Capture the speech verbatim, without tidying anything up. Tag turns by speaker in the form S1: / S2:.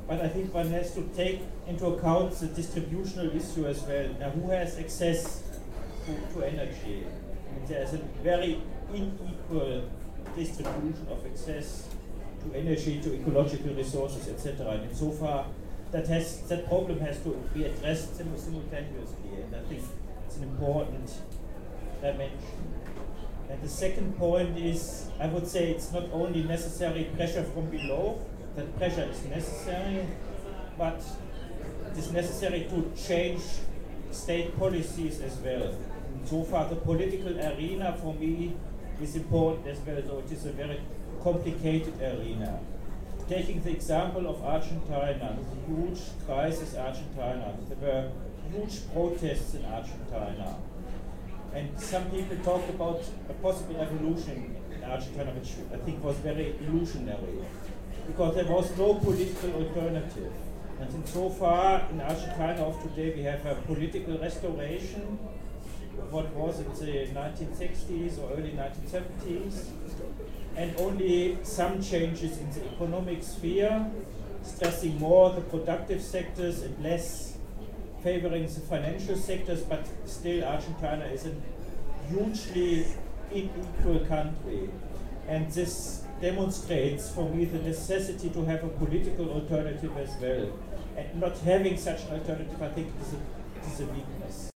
S1: but I think one has to take into account the distributional issue as well. Now, who has access to, to energy? And there's a very unequal distribution of access to energy, to ecological resources, et cetera. And so far, that has that problem has to be addressed simultaneously, and I think it's an important dimension. And the second point is, I would say it's not only necessary pressure from below, that pressure is necessary, but it is necessary to change state policies as well. And so far, the political arena for me is important as well, so it is a very complicated arena. Taking the example of Argentina, the huge crisis Argentina, there were huge protests in Argentina. And some people talked about a possible evolution in Argentina, which I think was very illusionary, because there was no political alternative. And in so far, in Argentina of today, we have a political restoration of what was in the nineteen sixties or early nineteen seventies, and only some changes in the economic sphere, stressing more the productive sectors and less favoring the financial sectors, but still Argentina is a hugely unequal country. And this demonstrates for me the necessity to have a political alternative as well. And not having such an alternative, I think, is a, is a weakness.